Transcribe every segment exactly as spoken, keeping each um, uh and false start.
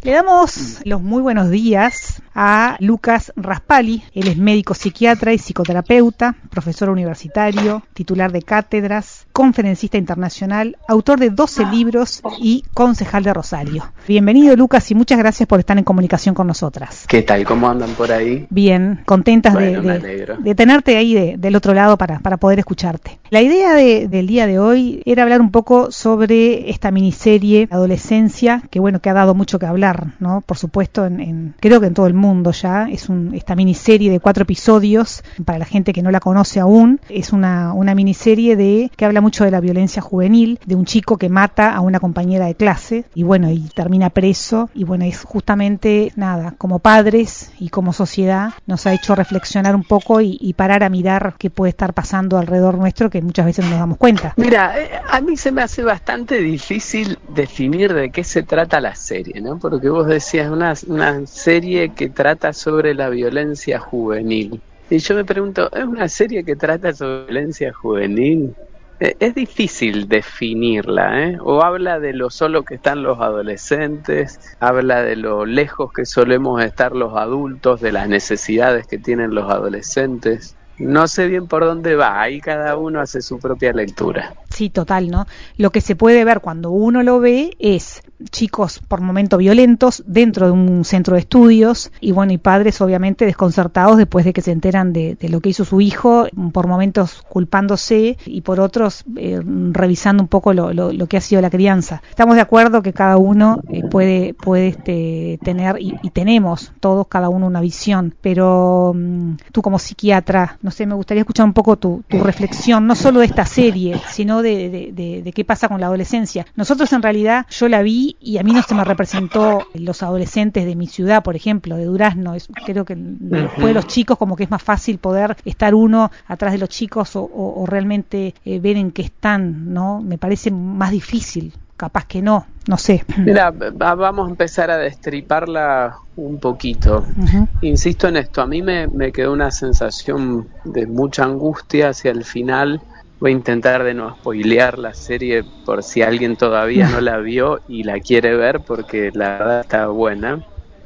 Le damos los muy buenos días a Lucas Raspali. Él es médico psiquiatra y psicoterapeuta, profesor universitario, titular de cátedras, conferencista internacional, autor de doce libros y concejal de Rosario. Bienvenido, Lucas, y muchas gracias por estar en comunicación con nosotras. ¿Qué tal? ¿Cómo andan por ahí? Bien, contentas bueno, de, de, de tenerte ahí de, del otro lado para, para poder escucharte. La idea de, del día de hoy era hablar un poco sobre esta miniserie Adolescencia, que bueno, que ha dado mucho que hablar, ¿no? Por supuesto, en, en creo que en todo el mundo ya. Es un, esta miniserie de cuatro episodios, para la gente que no la conoce aún, es una, una miniserie de que habla mucho de la violencia juvenil, de un chico que mata a una compañera de clase, y bueno, y termina preso, y bueno, es justamente, nada, como padres y como sociedad, nos ha hecho reflexionar un poco y, y parar a mirar qué puede estar pasando alrededor nuestro, que muchas veces no nos damos cuenta. Mira, a mí se me hace bastante difícil definir de qué se trata la serie, ¿no? Porque vos decías, una, una serie que trata sobre la violencia juvenil. Y yo me pregunto, ¿es una serie que trata sobre violencia juvenil? Es difícil definirla, ¿eh? O habla de lo solo que están los adolescentes, habla de lo lejos que solemos estar los adultos, de las necesidades que tienen los adolescentes. No sé bien por dónde va, ahí cada uno hace su propia lectura. Sí, total, ¿no? Lo que se puede ver cuando uno lo ve es chicos por momentos violentos dentro de un centro de estudios y bueno, y padres obviamente desconcertados después de que se enteran de, de lo que hizo su hijo, por momentos culpándose y por otros eh, revisando un poco lo, lo, lo que ha sido la crianza. Estamos de acuerdo que cada uno eh, puede, puede este, tener y, y tenemos todos cada uno una visión, pero um, tú como psiquiatra, no sé, me gustaría escuchar un poco tu, tu reflexión, no solo de esta serie, sino de De, de, de, de qué pasa con la adolescencia. Nosotros en realidad, yo la vi y a mí no se me representó los adolescentes de mi ciudad, por ejemplo, de Durazno. Es, creo que después de los chicos como que es más fácil poder estar uno atrás de los chicos o, o, o realmente eh, ver en qué están, ¿no? Me parece más difícil, capaz que no, no sé. Mira, vamos a empezar a destriparla un poquito. Uh-huh. Insisto en esto, a mí me, me quedó una sensación de mucha angustia hacia el final. Voy a intentar de no spoilear la serie por si alguien todavía no la vio y la quiere ver, porque la verdad está buena.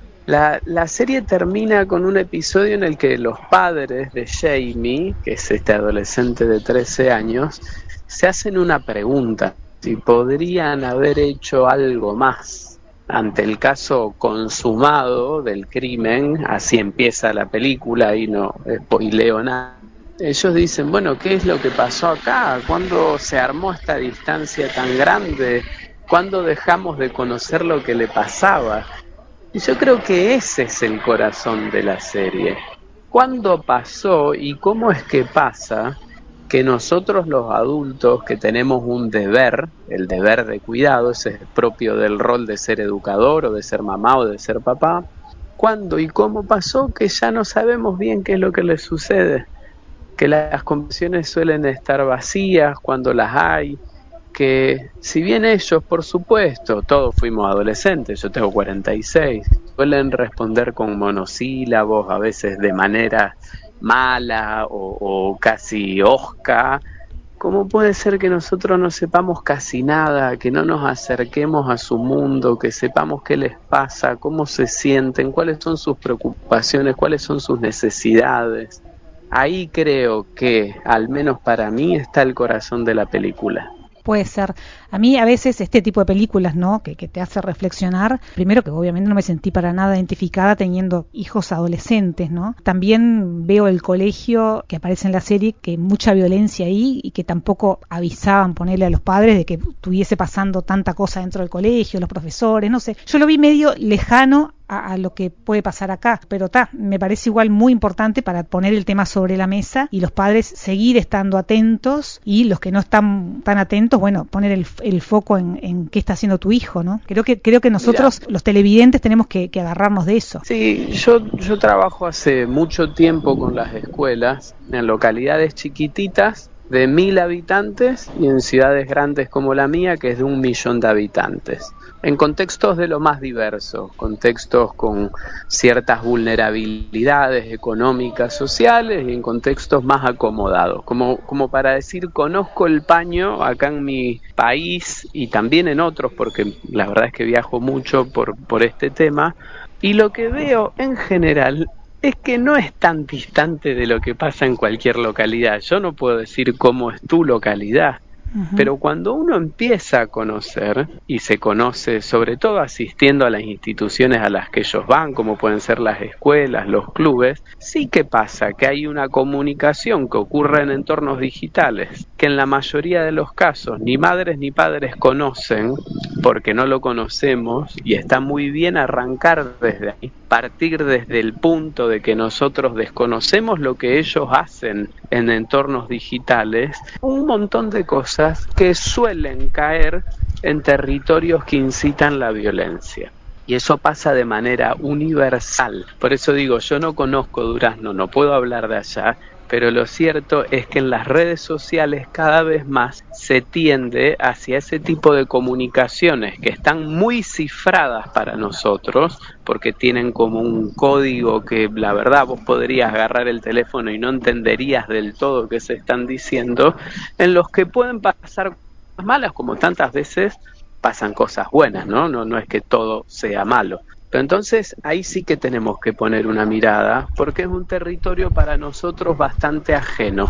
La, la serie termina con un episodio en el que los padres de Jamie, que es este adolescente de trece años, se hacen una pregunta: si podrían haber hecho algo más ante el caso consumado del crimen. Así empieza la película y no spoileo nada. Ellos dicen, bueno, ¿qué es lo que pasó acá? ¿Cuándo se armó esta distancia tan grande? ¿Cuándo dejamos de conocer lo que le pasaba? Y yo creo que ese es el corazón de la serie. ¿Cuándo pasó y cómo es que pasa que nosotros los adultos, que tenemos un deber, el deber de cuidado, ese es propio del rol de ser educador o de ser mamá o de ser papá, cuándo y cómo pasó que ya no sabemos bien qué es lo que les sucede? Que las conversaciones suelen estar vacías cuando las hay, que si bien ellos, por supuesto, todos fuimos adolescentes, yo tengo cuarenta y seis, suelen responder con monosílabos, a veces de manera mala o, o casi hosca, ¿cómo puede ser que nosotros no sepamos casi nada, que no nos acerquemos a su mundo, que sepamos qué les pasa, cómo se sienten, cuáles son sus preocupaciones, cuáles son sus necesidades? Ahí creo que, al menos para mí, está el corazón de la película. Puede ser. A mí a veces este tipo de películas, ¿no? Que, que te hace reflexionar. Primero que obviamente no me sentí para nada identificada teniendo hijos adolescentes, ¿no? También veo el colegio que aparece en la serie, que mucha violencia ahí y que tampoco avisaban, ponerle a los padres de que estuviese pasando tanta cosa dentro del colegio, los profesores, no sé. Yo lo vi medio lejano a, a lo que puede pasar acá, pero ta, me parece igual muy importante para poner el tema sobre la mesa y los padres seguir estando atentos y los que no están tan atentos, bueno, poner el, el foco en, en qué está haciendo tu hijo, ¿no? Creo que creo que nosotros, Mira, los televidentes, tenemos que, que agarrarnos de eso. Sí, yo, yo trabajo hace mucho tiempo con las escuelas en localidades chiquititas de mil habitantes y en ciudades grandes como la mía, que es de un millón de habitantes. en contextos de lo más diversos, contextos con ciertas vulnerabilidades económicas, sociales, y en contextos más acomodados, como, como para decir, conozco el paño acá en mi país y también en otros, porque la verdad es que viajo mucho por, por este tema, y lo que veo en general es que no es tan distante de lo que pasa en cualquier localidad. Yo no puedo decir cómo es tu localidad, pero cuando uno empieza a conocer, y se conoce sobre todo asistiendo a las instituciones a las que ellos van, como pueden ser las escuelas, los clubes, sí que pasa que hay una comunicación que ocurre en entornos digitales, que en la mayoría de los casos ni madres ni padres conocen, porque no lo conocemos, y está muy bien arrancar desde ahí, partir desde el punto de que nosotros desconocemos lo que ellos hacen en entornos digitales, un montón de cosas que suelen caer en territorios que incitan la violencia. Y eso pasa de manera universal. Por eso digo, yo no conozco Durazno, no puedo hablar de allá, pero lo cierto es que en las redes sociales cada vez más se tiende hacia ese tipo de comunicaciones que están muy cifradas para nosotros, porque tienen como un código que la verdad vos podrías agarrar el teléfono y no entenderías del todo qué se están diciendo, en los que pueden pasar cosas malas, como tantas veces pasan cosas buenas, ¿no? No, no es que todo sea malo. Pero entonces ahí sí que tenemos que poner una mirada, porque es un territorio para nosotros bastante ajeno.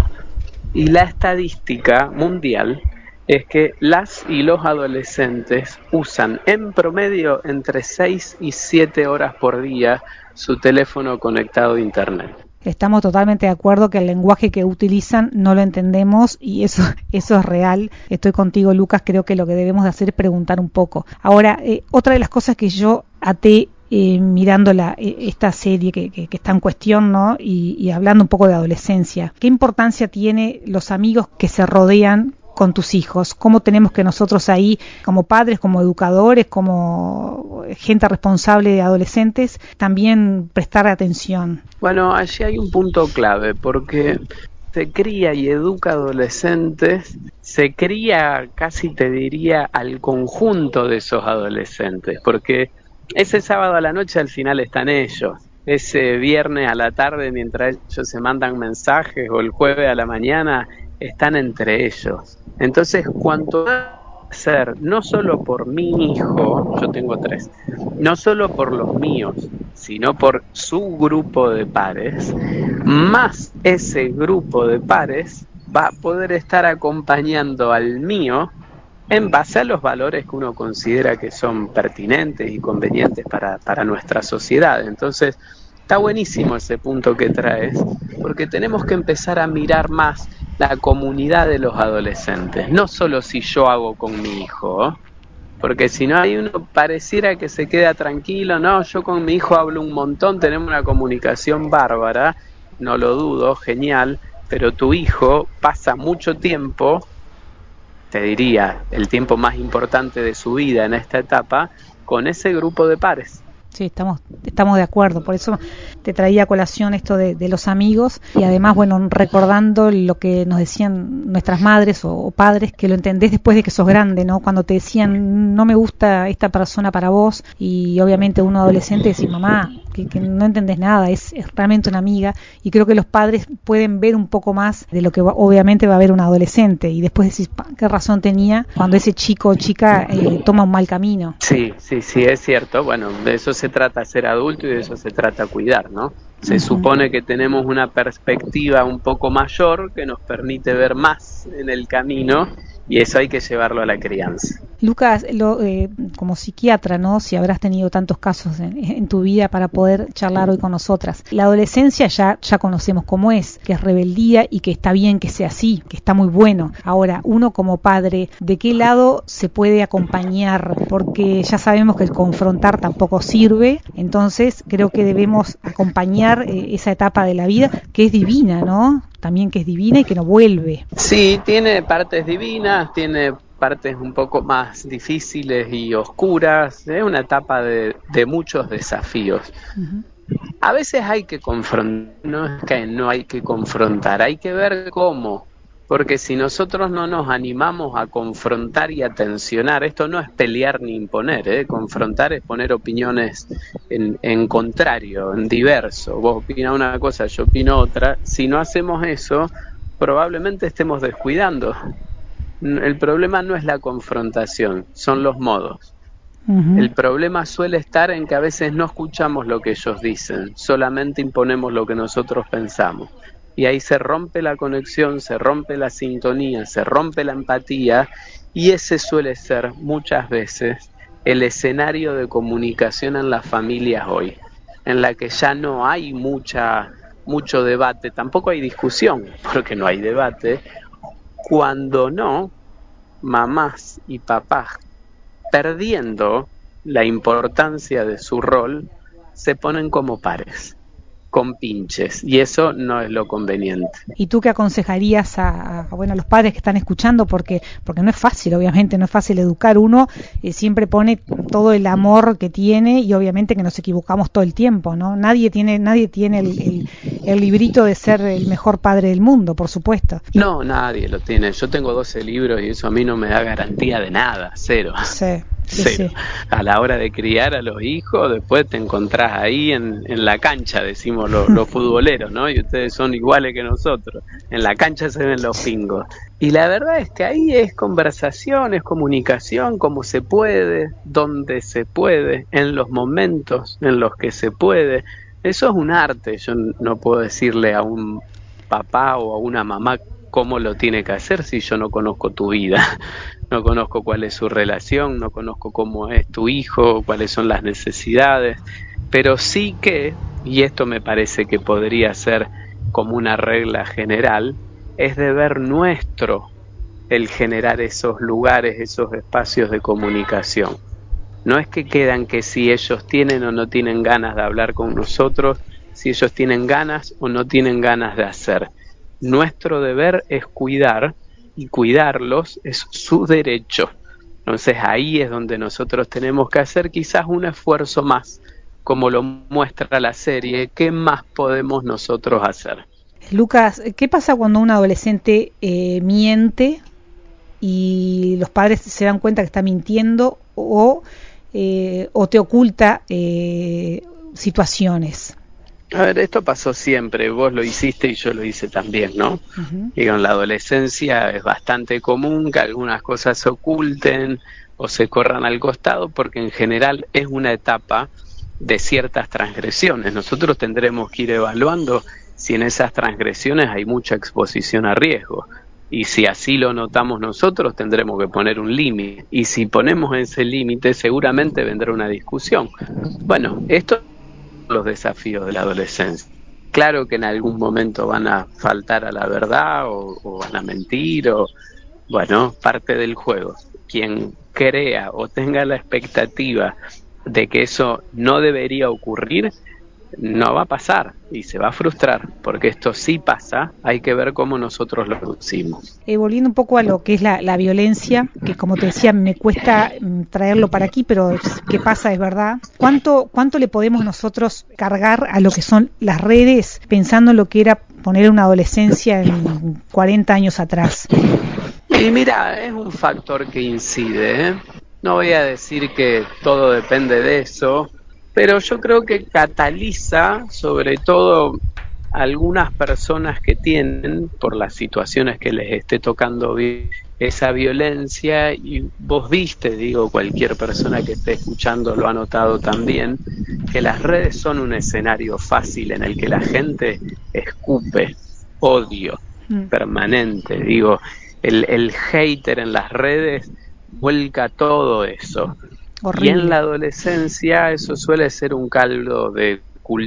Y la estadística mundial es que las y los adolescentes usan en promedio entre seis y siete horas por día su teléfono conectado a internet. Estamos totalmente de acuerdo que el lenguaje que utilizan no lo entendemos y eso, eso es real. Estoy contigo, Lucas, creo que lo que debemos de hacer es preguntar un poco. Ahora, eh, otra de las cosas que yo até eh, mirando la, eh, esta serie que, que, que está en cuestión, ¿no? Y, y hablando un poco de adolescencia, ¿qué importancia tiene los amigos que se rodean con tus hijos? ¿Cómo tenemos que nosotros ahí, como padres, como educadores, como gente responsable de adolescentes, también prestar atención? Bueno, allí hay un punto clave, porque se cría y educa adolescentes, se cría, casi te diría, al conjunto de esos adolescentes, porque ese sábado a la noche al final están ellos, ese viernes a la tarde mientras ellos se mandan mensajes, o el jueves a la mañana están entre ellos. Entonces, cuanto hacer, no solo por mi hijo, yo tengo tres, no solo por los míos, sino por su grupo de pares, más ese grupo de pares va a poder estar acompañando al mío en base a los valores que uno considera que son pertinentes y convenientes para, para nuestra sociedad. Entonces, está buenísimo ese punto que traes, porque tenemos que empezar a mirar más la comunidad de los adolescentes, no solo si yo hago con mi hijo, porque si no hay uno pareciera que se queda tranquilo, no, yo con mi hijo hablo un montón, tenemos una comunicación bárbara, no lo dudo, genial, pero tu hijo pasa mucho tiempo, te diría, el tiempo más importante de su vida en esta etapa, con ese grupo de pares. Sí, estamos, estamos de acuerdo, por eso te traía a colación esto de, de los amigos y además, bueno, recordando lo que nos decían nuestras madres o, o padres, que lo entendés después de que sos grande, ¿no? Cuando te decían, no me gusta esta persona para vos, y obviamente uno adolescente decís, mamá, que, que no entendés nada, es, es realmente una amiga, y creo que los padres pueden ver un poco más de lo que va, obviamente va a ver un adolescente, y después decís, qué razón tenía cuando ese chico o chica eh, toma un mal camino. Sí, sí, sí, es cierto. Bueno, de eso se trata ser adulto y de eso se trata cuidar, ¿no? Se uh-huh. supone que tenemos una perspectiva un poco mayor que nos permite ver más en el camino y eso hay que llevarlo a la crianza. Lucas, lo, eh, como psiquiatra, ¿no? Si habrás tenido tantos casos en, en tu vida para poder charlar hoy con nosotras. La adolescencia ya, ya conocemos cómo es, que es rebeldía y que está bien que sea así, que está muy bueno. Ahora, uno como padre, ¿de qué lado se puede acompañar? Porque ya sabemos que el confrontar tampoco sirve, entonces creo que debemos acompañar eh, esa etapa de la vida que es divina, ¿no? También que es divina y que no vuelve. Sí, tiene partes divinas, tiene partes un poco más difíciles y oscuras, es una etapa de, de muchos desafíos. Uh-huh. A veces hay que confrontar, no es que no hay que confrontar, hay que ver cómo, Porque si nosotros no nos animamos a confrontar y a tensionar, esto no es pelear ni imponer, ¿eh? Confrontar es poner opiniones en, en contrario, en diverso. Vos opinás una cosa, yo opino otra. Si no hacemos eso, probablemente estemos descuidando. El problema no es la confrontación, son los modos. Uh-huh. El problema suele estar en que a veces no escuchamos lo que ellos dicen, solamente imponemos lo que nosotros pensamos. Y ahí se rompe la conexión, se rompe la sintonía, se rompe la empatía, y ese suele ser muchas veces el escenario de comunicación en las familias hoy, en la que ya no hay mucha, mucho debate, tampoco hay discusión, porque no hay debate, cuando no, mamás y papás, perdiendo la importancia de su rol, se ponen como pares, con pinches, y eso no es lo conveniente. ¿Y tú qué aconsejarías a, a, bueno, a los padres que están escuchando? Porque, porque no es fácil, obviamente, no es fácil educar. Uno eh, siempre pone todo el amor que tiene, y obviamente que nos equivocamos todo el tiempo, ¿no? Nadie tiene, nadie tiene el, el, el librito de ser el mejor padre del mundo, por supuesto. No, nadie lo tiene. Yo tengo doce libros y eso a mí no me da garantía de nada, cero. Sí. Sí, Cero. sí. A la hora de criar a los hijos, después te encontrás ahí en, en la cancha, decimos los, los futboleros, ¿no? Y ustedes son iguales que nosotros. En la cancha se ven los pingos. Y la verdad es que ahí es conversación, es comunicación, como se puede, donde se puede, en los momentos en los que se puede. Eso es un arte. Yo no puedo decirle a un papá o a una mamá cómo lo tiene que hacer si yo no conozco tu vida. No conozco cuál es su relación, no conozco cómo es tu hijo, cuáles son las necesidades, pero sí que, y esto me parece que podría ser como una regla general, es deber nuestro el generar esos lugares, esos espacios de comunicación. No es que quedan que si ellos tienen o no tienen ganas de hablar con nosotros, si ellos tienen ganas o no tienen ganas de hacer. Nuestro deber es cuidar, y cuidarlos es su derecho. Entonces ahí es donde nosotros tenemos que hacer quizás un esfuerzo más, como lo muestra la serie. ¿Qué más podemos nosotros hacer? Lucas, ¿qué pasa cuando un adolescente eh, miente y los padres se dan cuenta que está mintiendo, o, eh, o te oculta eh, situaciones? A ver, esto pasó siempre, vos lo hiciste y yo lo hice también, ¿no? Uh-huh. Digo, en la adolescencia es bastante común que algunas cosas se oculten o se corran al costado, porque en general es una etapa de ciertas transgresiones. Nosotros tendremos que ir evaluando si en esas transgresiones hay mucha exposición a riesgo. Y si así lo notamos nosotros, tendremos que poner un límite. Y si ponemos ese límite, seguramente vendrá una discusión. Bueno, esto los desafíos de la adolescencia. Claro que en algún momento van a faltar a la verdad o, o van a mentir, o bueno, parte del juego. Quien crea o tenga la expectativa de que eso no debería ocurrir, no va a pasar y se va a frustrar, porque esto sí pasa, hay que ver cómo nosotros lo reducimos. Eh, volviendo un poco a lo que es la, la violencia, que como te decía, me cuesta mm, traerlo para aquí, pero qué pasa es verdad. ¿Cuánto, cuánto le podemos nosotros cargar a lo que son las redes, pensando en lo que era poner una adolescencia en cuarenta años atrás? Y mira, es un factor que incide, ¿eh? No voy a decir que todo depende de eso, pero yo creo que cataliza sobre todo algunas personas que tienen, por las situaciones que les esté tocando vivir, esa violencia. Y vos viste, digo, cualquier persona que esté escuchando lo ha notado también, que las redes son un escenario fácil en el que la gente escupe odio Mm. permanente. Digo, el, el hater en las redes vuelca todo eso. Y en la Horrible. adolescencia eso suele ser un caldo de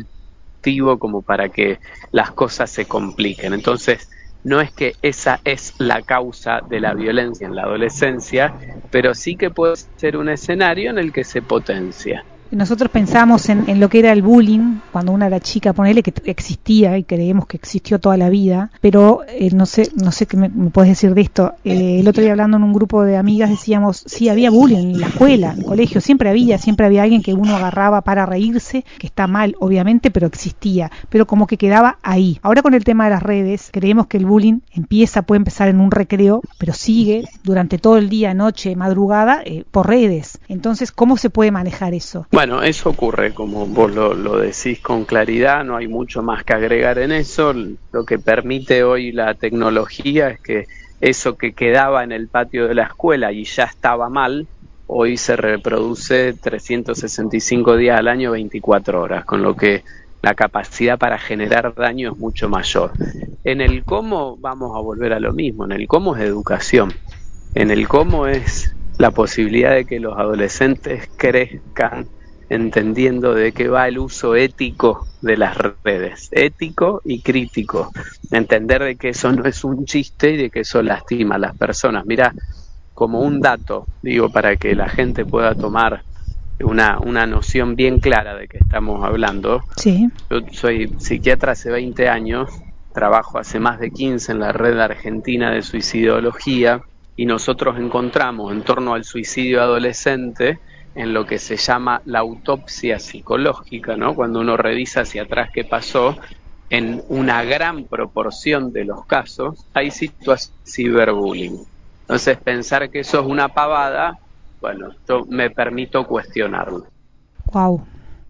cultivo como para que las cosas se compliquen. Entonces, no es que esa es la causa de la violencia en la adolescencia, pero sí que puede ser un escenario en el que se potencia. nosotros pensamos en, en lo que era el bullying cuando una era chica, ponele que existía y creemos que existió toda la vida, pero eh, no sé no sé qué me, me puedes decir de esto. Eh, el otro día hablando en un grupo de amigas decíamos, sí, había bullying en la escuela, en el colegio, siempre había, siempre había alguien que uno agarraba para reírse, que está mal obviamente, pero existía, pero como que quedaba ahí. Ahora con el tema de las redes, creemos que el bullying empieza, puede empezar en un recreo, pero sigue durante todo el día, noche, madrugada, eh, por redes. Entonces, ¿cómo se puede manejar eso? Bueno, eso ocurre, como vos lo, lo decís con claridad, no hay mucho más que agregar en eso. Lo que permite hoy la tecnología es que eso que quedaba en el patio de la escuela y ya estaba mal, hoy se reproduce trescientos sesenta y cinco días al año, veinticuatro horas, con lo que la capacidad para generar daño es mucho mayor. En el cómo vamos a volver a lo mismo, en el cómo es educación, en el cómo es la posibilidad de que los adolescentes crezcan entendiendo de qué va el uso ético de las redes, ético y crítico, entender de que eso no es un chiste y de que eso lastima a las personas. Mira, como un dato, digo, para que la gente pueda tomar una, una noción bien clara de qué estamos hablando. Sí. Yo soy psiquiatra hace veinte años, trabajo hace más de quince en la red argentina de suicidología, y nosotros encontramos en torno al suicidio adolescente en lo que se llama la autopsia psicológica, ¿no? Cuando uno revisa hacia atrás qué pasó, en una gran proporción de los casos hay situaciones de ciberbullying. Entonces, pensar que eso es una pavada, bueno, yo me permito cuestionarlo. Wow.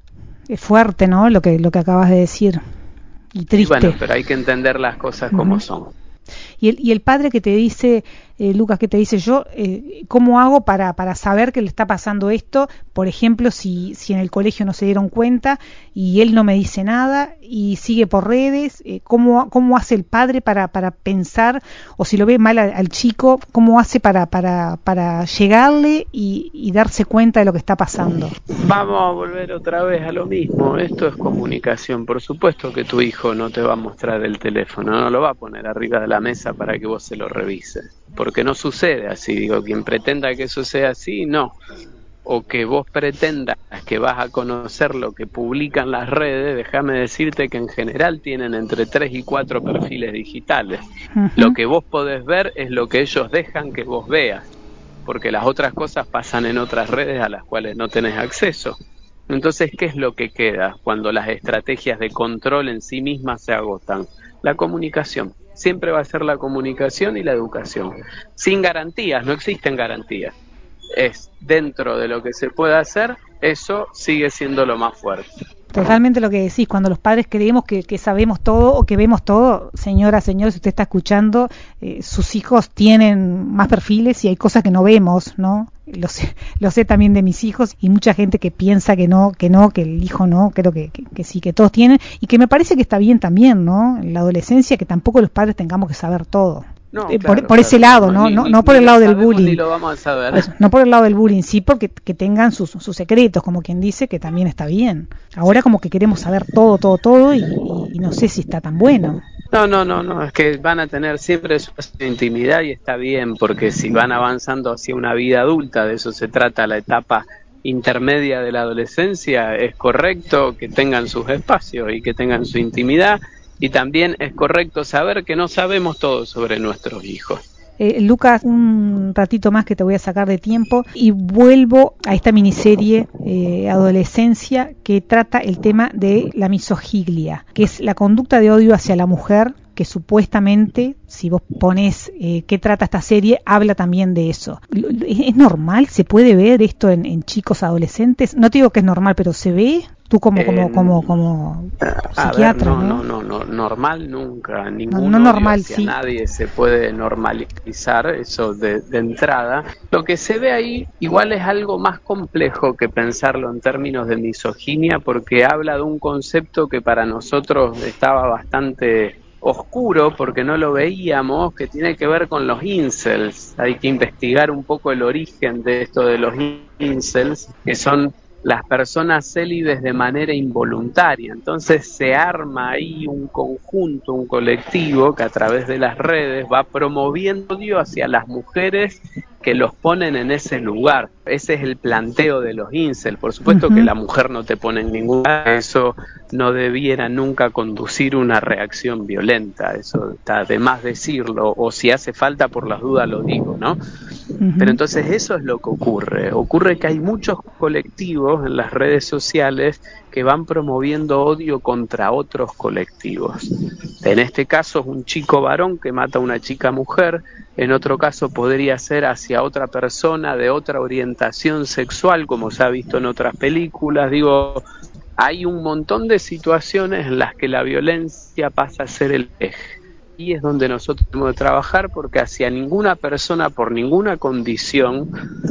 Es fuerte, ¿no? Lo que lo que acabas de decir. Y Y bueno, triste. pero hay que entender las cosas como Uh-huh. son. Y el, y el padre que te dice, eh, Lucas, que te dice yo, eh, ¿cómo hago para, para saber que le está pasando esto? Por ejemplo, si, si en el colegio no se dieron cuenta y él no me dice nada y sigue por redes, eh, ¿cómo, ¿cómo hace el padre para, para pensar? O si lo ve mal al, al chico, ¿cómo hace para, para, para llegarle y, y darse cuenta de lo que está pasando? Vamos a volver otra vez a lo mismo. Esto es comunicación. Por supuesto que tu hijo no te va a mostrar el teléfono, no lo va a poner arriba de la mesa para que vos se lo revises. Porque no sucede así. Digo, quien pretenda que eso sea así, no. O que vos pretendas que vas a conocer lo que publican las redes, déjame decirte que en general tienen entre tres y cuatro perfiles digitales. Uh-huh. Lo que vos podés ver es lo que ellos dejan que vos veas, porque las otras cosas pasan en otras redes a las cuales no tenés acceso. Entonces, ¿qué es lo que queda cuando las estrategias de control en sí mismas se agotan? La comunicación. Siempre va a ser la comunicación y la educación. Sin garantías, no existen garantías. Es dentro de lo que se puede hacer, eso sigue siendo lo más fuerte. Totalmente lo que decís, cuando los padres creemos que, que sabemos todo o que vemos todo, señora, señor, si usted está escuchando, eh, sus hijos tienen más perfiles y hay cosas que no vemos, ¿no? Lo sé, lo sé también de mis hijos y mucha gente que piensa que no, que no, que el hijo no, creo que, que, que sí, que todos tienen y que me parece que está bien también, ¿no? En la adolescencia que tampoco los padres tengamos que saber todo. No, Eh, claro, por, por claro, ese lado, no, ¿no? ni, No, ni, no por ni el lo lado del sabemos bullying. ni lo vamos a saber. Pues, no por el lado del bullying, sí, porque que tengan sus, sus secretos, como quien dice, que también está bien. Ahora como que queremos saber todo, todo, todo y, y, y no sé si está tan bueno. No, no, no, no, es que van a tener siempre su intimidad y está bien, porque si van avanzando hacia una vida adulta, de eso se trata la etapa intermedia de la adolescencia, es correcto que tengan sus espacios y que tengan su intimidad, y también es correcto saber que no sabemos todo sobre nuestros hijos. Eh, Lucas, un ratito más que te voy a sacar de tiempo y vuelvo a esta miniserie eh, Adolescencia que trata el tema de la misoginia, que es la conducta de odio hacia la mujer que supuestamente, si vos pones eh, qué trata esta serie, habla también de eso. ¿Es normal? ¿Se puede ver esto en, en chicos adolescentes? No te digo que es normal, pero ¿se ve? Tú como Eh, como como como a ver, psiquiatra, no, ¿no? no, no, no, normal nunca, No, ningún no odio normal, hacia sí. nadie se puede normalizar, eso de, de entrada. Lo que se ve ahí igual es algo más complejo que pensarlo en términos de misoginia, porque habla de un concepto que para nosotros estaba bastante oscuro porque no lo veíamos, que tiene que ver con los incels. Hay que investigar un poco el origen de esto de los incels, que son las personas célibes de manera involuntaria. Entonces se arma ahí un conjunto, un colectivo que a través de las redes va promoviendo odio hacia las mujeres que los ponen en ese lugar. Ese es el planteo de los incel. Por supuesto uh-huh. que la mujer no te pone en ningún lugar, eso no debiera nunca conducir una reacción violenta, eso está de más decirlo, o si hace falta por las dudas lo digo, ¿no? Uh-huh. Pero entonces eso es lo que ocurre. Ocurre que hay muchos colectivos en las redes sociales que van promoviendo odio contra otros colectivos. En este caso es un chico varón que mata a una chica mujer, en otro caso podría ser hacia otra persona de otra orientación sexual, como se ha visto en otras películas. Digo, hay un montón de situaciones en las que la violencia pasa a ser el eje. Y es donde nosotros tenemos que trabajar, porque hacia ninguna persona, por ninguna condición,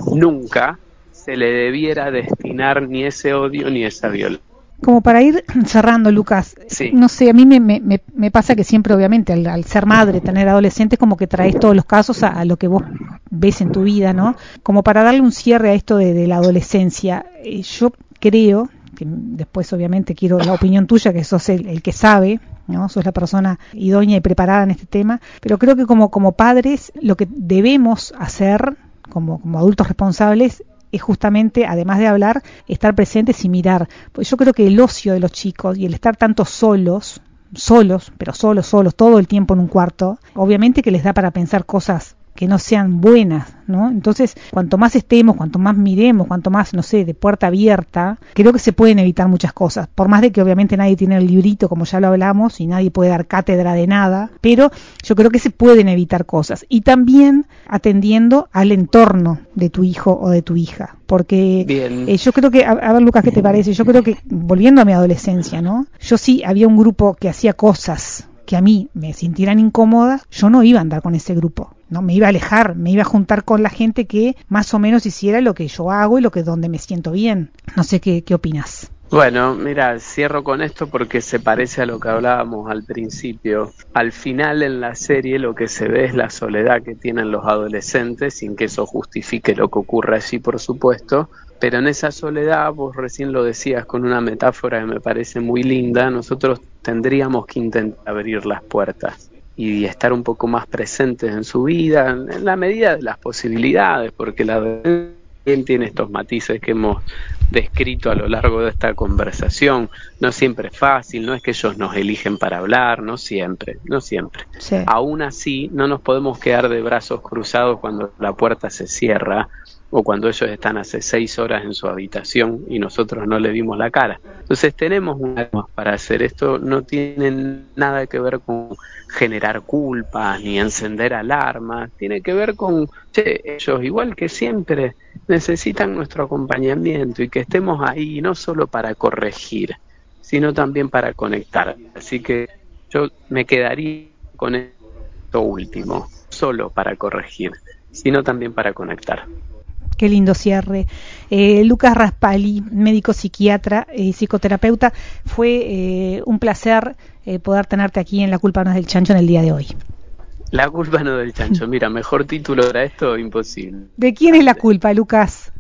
nunca se le debiera destinar ni ese odio ni esa violencia. Como para ir cerrando, Lucas, sí. no sé, a mí me, me, me pasa que siempre, obviamente, al, al ser madre, tener adolescentes, como que traes todos los casos a, a lo que vos ves en tu vida, ¿no? Como para darle un cierre a esto de, de la adolescencia. Eh, yo creo, que después obviamente quiero la opinión tuya, que sos el, el que sabe, ¿no? Sos la persona idónea y preparada en este tema, pero creo que como, como padres lo que debemos hacer como, como adultos responsables es justamente, además de hablar, estar presentes y mirar. Pues yo creo que el ocio de los chicos y el estar tanto solos, solos, pero solos, solos, todo el tiempo en un cuarto, obviamente que les da para pensar cosas que no sean buenas, ¿no? Entonces, cuanto más estemos, cuanto más miremos, cuanto más, no sé, de puerta abierta, creo que se pueden evitar muchas cosas, por más de que obviamente nadie tiene el librito, como ya lo hablamos, y nadie puede dar cátedra de nada, pero yo creo que se pueden evitar cosas, y también atendiendo al entorno de tu hijo o de tu hija, porque eh, yo creo que, a, a ver Lucas, ¿qué te parece? Yo creo que, volviendo a mi adolescencia, ¿no? Yo sí, había un grupo que hacía cosas que a mí me sintieran incómodas, yo no iba a andar con ese grupo, no me iba a alejar, me iba a juntar con la gente que más o menos hiciera lo que yo hago y lo que donde me siento bien. No sé qué, qué opinas. Bueno, mira, cierro con esto porque se parece a lo que hablábamos al principio. Al final en la serie lo que se ve es la soledad que tienen los adolescentes, sin que eso justifique lo que ocurre allí, por supuesto. Pero en esa soledad, vos recién lo decías con una metáfora que me parece muy linda, nosotros tendríamos que intentar abrir las puertas y estar un poco más presentes en su vida, en la medida de las posibilidades, porque la adolescencia tiene estos matices que hemos descrito a lo largo de esta conversación. No siempre es fácil, no es que ellos nos eligen para hablar, no siempre, no siempre. Sí. Aún así, no nos podemos quedar de brazos cruzados cuando la puerta se cierra o cuando ellos están hace seis horas en su habitación y nosotros no le vimos la cara. Entonces tenemos un arma para hacer esto, no tiene nada que ver con generar culpas ni encender alarmas, tiene que ver con, che, ellos igual que siempre necesitan nuestro acompañamiento y que estemos ahí no solo para corregir, sino también para conectar. Así que yo me quedaría con esto último, solo para corregir, sino también para conectar. Qué lindo cierre. Eh, Lucas Raspali, médico psiquiatra y eh, psicoterapeuta, fue eh, un placer eh, poder tenerte aquí en La culpa no es del chancho en el día de hoy. La culpa no es del chancho, mira, mejor título para esto, imposible. ¿De quién es la culpa, Lucas?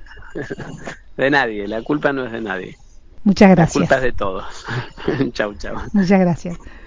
De nadie, la culpa no es de nadie. Muchas gracias. La culpa es de todos. Chau, chau. Muchas gracias.